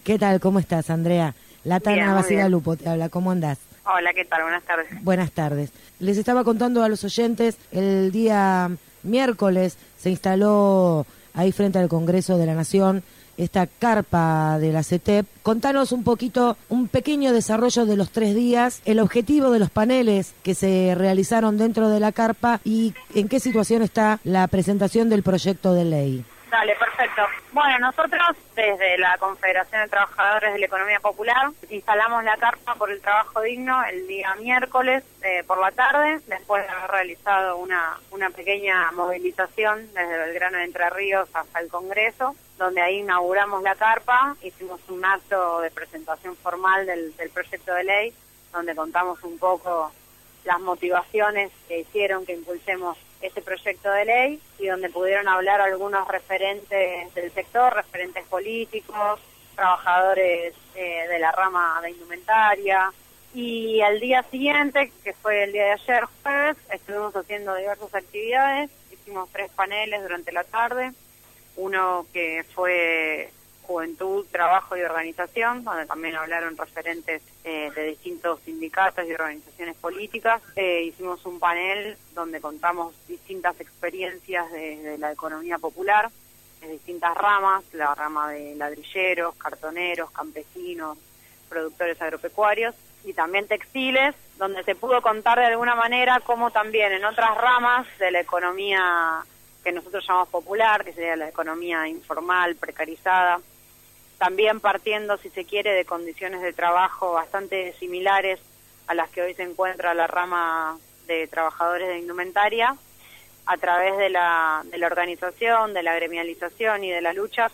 ¿Qué tal? ¿Cómo estás, Andrea? La Bien, Tana muy bien. Basigalupo te habla. ¿Cómo andás? Hola, ¿qué tal? Buenas tardes. Buenas tardes. Les estaba contando a los oyentes, el día miércoles se instaló ahí frente al Congreso de la Nación esta carpa de la CETEP. Contanos un poquito, un pequeño desarrollo de los 3 días, el objetivo de los paneles que se realizaron dentro de la carpa y en qué situación está la presentación del proyecto de ley. Dale, perfecto. Bueno, nosotros desde la Confederación de Trabajadores de la Economía Popular instalamos la carpa por el trabajo digno el día miércoles por la tarde, después de haber realizado una pequeña movilización desde Belgrano de Entre Ríos hasta el Congreso, donde ahí inauguramos la carpa, hicimos un acto de presentación formal del proyecto de ley, donde contamos un poco las motivaciones que hicieron que impulsemos este proyecto de ley y donde pudieron hablar algunos referentes del sector, referentes políticos, trabajadores de la rama de indumentaria. Y al día siguiente, que fue el día de ayer, jueves, estuvimos haciendo diversas actividades, hicimos 3 paneles durante la tarde, uno que fue Juventud, Trabajo y Organización, donde también hablaron referentes de distintos sindicatos y organizaciones políticas. Hicimos un panel donde contamos distintas experiencias de la economía popular, de distintas ramas, la rama de ladrilleros, cartoneros, campesinos, productores agropecuarios y también textiles, donde se pudo contar de alguna manera cómo también en otras ramas de la economía que nosotros llamamos popular, que sería la economía informal, precarizada, también partiendo, si se quiere, de condiciones de trabajo bastante similares a las que hoy se encuentra la rama de trabajadores de indumentaria, a través de la organización, de la gremialización y de la lucha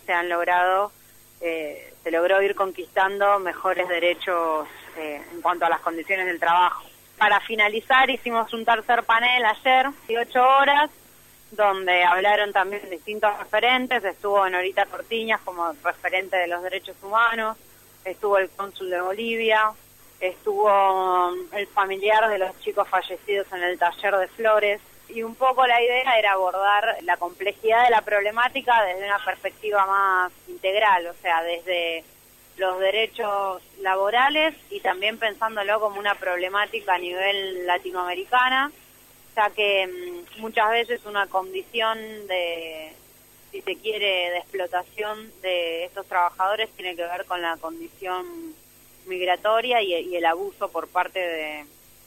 se logró ir conquistando mejores derechos en cuanto a las condiciones del trabajo. Para finalizar hicimos un tercer panel ayer, 18 horas, donde hablaron también distintos referentes. Estuvo Norita Cortiñas como referente de los derechos humanos, estuvo el cónsul de Bolivia, estuvo el familiar de los chicos fallecidos en el taller de Flores, y un poco la idea era abordar la complejidad de la problemática desde una perspectiva más integral, o sea, desde los derechos laborales y también pensándolo como una problemática a nivel latinoamericana, ya que muchas veces una condición de, si se quiere, de explotación de estos trabajadores tiene que ver con la condición migratoria y el abuso por parte de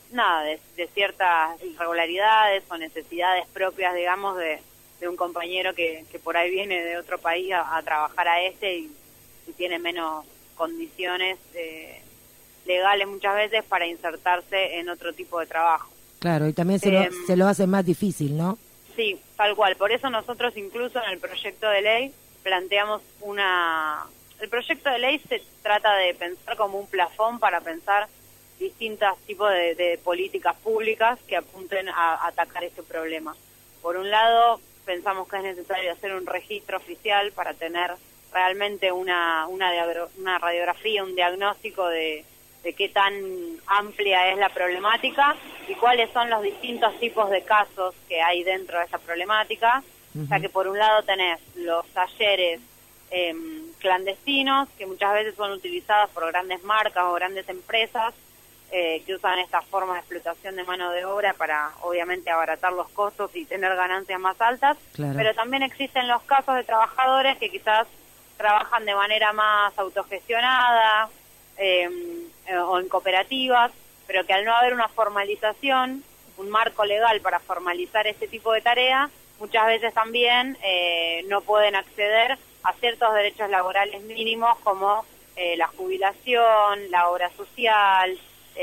ciertas irregularidades o necesidades propias, digamos, de un compañero que por ahí viene de otro país a trabajar a y tiene menos condiciones legales muchas veces para insertarse en otro tipo de trabajo. Claro, y también se lo hace más difícil, ¿no? Sí, tal cual. Por eso nosotros incluso en el proyecto de ley planteamos El proyecto de ley se trata de pensar como un plafón para pensar distintos tipos de políticas públicas que apunten a atacar este problema. Por un lado, pensamos que es necesario hacer un registro oficial para tener realmente una radiografía, un diagnóstico de qué tan amplia es la problemática y cuáles son los distintos tipos de casos que hay dentro de esa problemática, ya que por un lado tenés los talleres clandestinos, que muchas veces son utilizados por grandes marcas o grandes empresas, que usan esta forma de explotación de mano de obra para, obviamente, abaratar los costos y tener ganancias más altas, claro. Pero también existen los casos de trabajadores que quizás trabajan de manera más autogestionada, o en cooperativas, pero que al no haber una formalización, un marco legal para formalizar este tipo de tarea, muchas veces también no pueden acceder a ciertos derechos laborales mínimos como la jubilación, la obra social,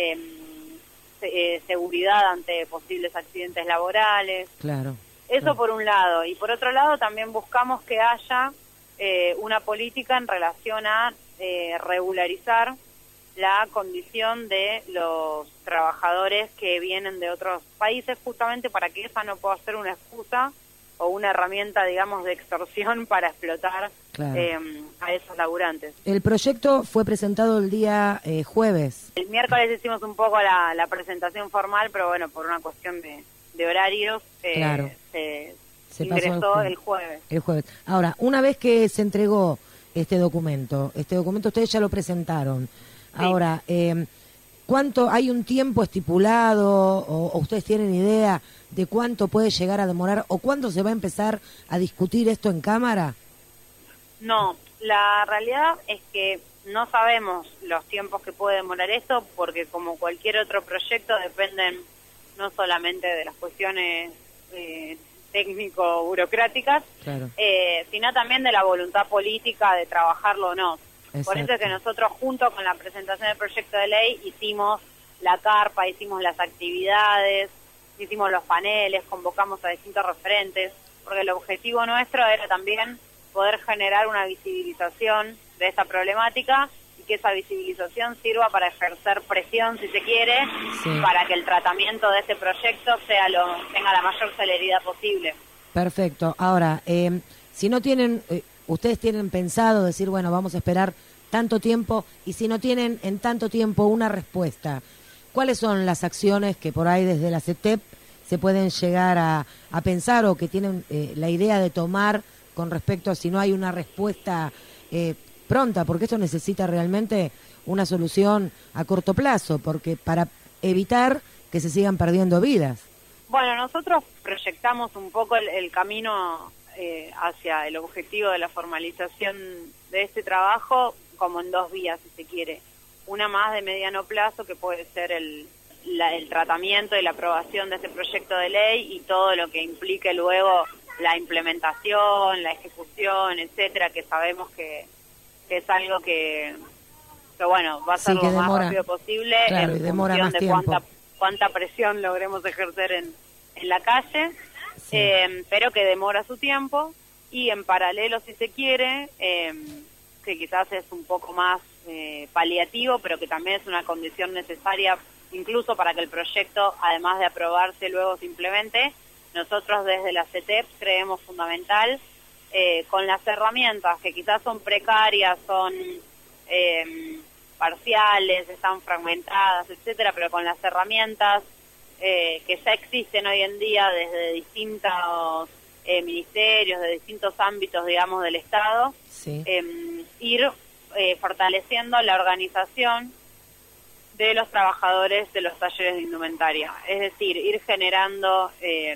seguridad ante posibles accidentes laborales. Claro. Eso claro. Por un lado. Y por otro lado también buscamos que haya una política en relación a regularizar la condición de los trabajadores que vienen de otros países, justamente para que esa no pueda ser una excusa o una herramienta, digamos, de extorsión para explotar claro. A esos laburantes. El proyecto fue presentado el día jueves. El miércoles hicimos un poco la presentación formal, pero bueno, por una cuestión de horarios, claro. se ingresó el jueves. El jueves. Ahora, una vez que se entregó este documento. Este documento ustedes ya lo presentaron. Sí. Ahora, ¿cuánto hay un tiempo estipulado o ustedes tienen idea de cuánto puede llegar a demorar o cuándo se va a empezar a discutir esto en Cámara? No, la realidad es que no sabemos los tiempos que puede demorar esto, porque como cualquier otro proyecto dependen no solamente de las cuestiones técnico-burocráticas, Claro. Sino también de la voluntad política de trabajarlo o no. Exacto. Por eso es que nosotros, junto con la presentación del proyecto de ley, hicimos la carpa, hicimos las actividades, hicimos los paneles, convocamos a distintos referentes, porque el objetivo nuestro era también poder generar una visibilización de esta problemática y que esa visibilización sirva para ejercer presión, si se quiere, Sí. para que el tratamiento de este proyecto tenga la mayor celeridad posible. Perfecto. Ahora, si no tienen, ustedes tienen pensado decir, bueno, vamos a esperar tanto tiempo, y si no tienen en tanto tiempo una respuesta, ¿cuáles son las acciones que por ahí desde la CETEP se pueden llegar a pensar o que tienen la idea de tomar con respecto a si no hay una respuesta pronta? Porque esto necesita realmente una solución a corto plazo, porque para evitar que se sigan perdiendo vidas. Bueno, nosotros proyectamos un poco el camino hacia el objetivo de la formalización de este trabajo como en dos vías, si se quiere. Una más de mediano plazo, que puede ser el tratamiento y la aprobación de este proyecto de ley y todo lo que implique luego la implementación, la ejecución, etcétera, que sabemos que es algo que bueno, va a ser Sí, que lo más demora. rápido posible, Claro, y en demora función más de tiempo. cuánta presión logremos ejercer en la calle, Sí. pero que demora su tiempo, y en paralelo, si se quiere, que quizás es un poco más paliativo, pero que también es una condición necesaria incluso para que el proyecto, además de aprobarse, luego se implemente. Nosotros desde la CETEP creemos fundamental, con las herramientas que quizás son precarias, son parciales, están fragmentadas, etcétera, pero con las herramientas que ya existen hoy en día desde distintos ministerios, de distintos ámbitos, digamos, del Estado, Sí. Ir fortaleciendo la organización de los trabajadores de los talleres de indumentaria. Es decir, ir generando,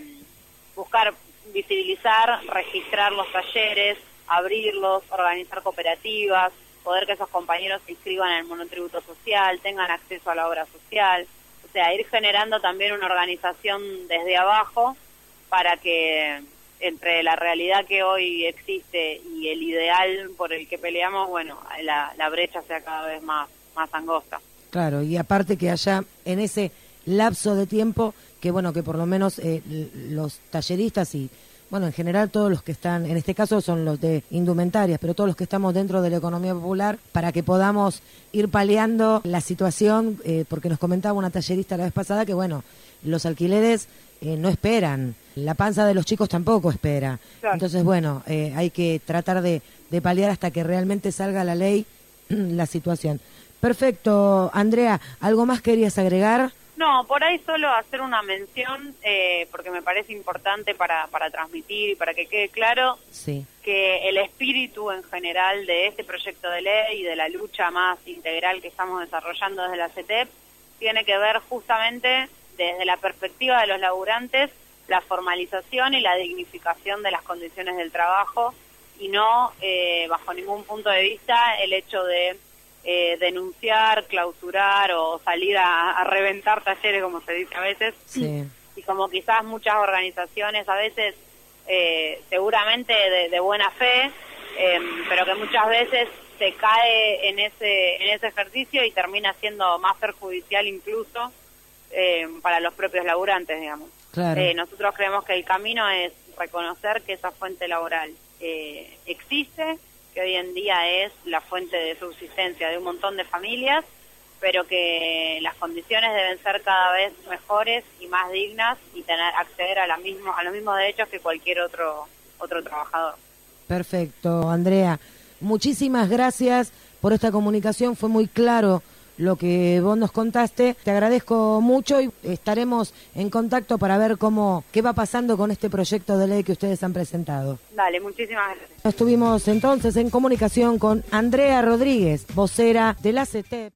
buscar visibilizar, registrar los talleres, abrirlos, organizar cooperativas, poder que esos compañeros se inscriban en el monotributo social, tengan acceso a la obra social, o sea, ir generando también una organización desde abajo para que entre la realidad que hoy existe y el ideal por el que peleamos, bueno, la brecha sea cada vez más angosta. Claro, y aparte que haya en ese lapso de tiempo que, bueno, que por lo menos los talleristas y, bueno, en general todos los que están, en este caso son los de indumentarias, pero todos los que estamos dentro de la economía popular, para que podamos ir paliando la situación, porque nos comentaba una tallerista la vez pasada que, bueno, los alquileres no esperan, la panza de los chicos tampoco espera. Claro. Entonces, bueno, hay que tratar de paliar hasta que realmente salga la ley la situación. Perfecto, Andrea, ¿algo más querías agregar? No, por ahí solo hacer una mención, porque me parece importante para transmitir y para que quede claro Sí. que el espíritu en general de este proyecto de ley y de la lucha más integral que estamos desarrollando desde la CETEP tiene que ver justamente desde la perspectiva de los laburantes, la formalización y la dignificación de las condiciones del trabajo, y no bajo ningún punto de vista el hecho de denunciar, clausurar o salir a reventar talleres, como se dice a veces. Sí. Y como quizás muchas organizaciones a veces, seguramente de buena fe, pero que muchas veces se cae en ese ejercicio y termina siendo más perjudicial incluso para los propios laburantes, digamos. Claro. Nosotros creemos que el camino es reconocer que esa fuente laboral existe, que hoy en día es la fuente de subsistencia de un montón de familias, pero que las condiciones deben ser cada vez mejores y más dignas y acceder a los mismos derechos que cualquier otro trabajador. Perfecto, Andrea. Muchísimas gracias por esta comunicación, fue muy claro lo que vos nos contaste. Te agradezco mucho y estaremos en contacto para ver qué va pasando con este proyecto de ley que ustedes han presentado. Dale, muchísimas gracias. Estuvimos entonces en comunicación con Andrea Rodríguez, vocera de la CETEP.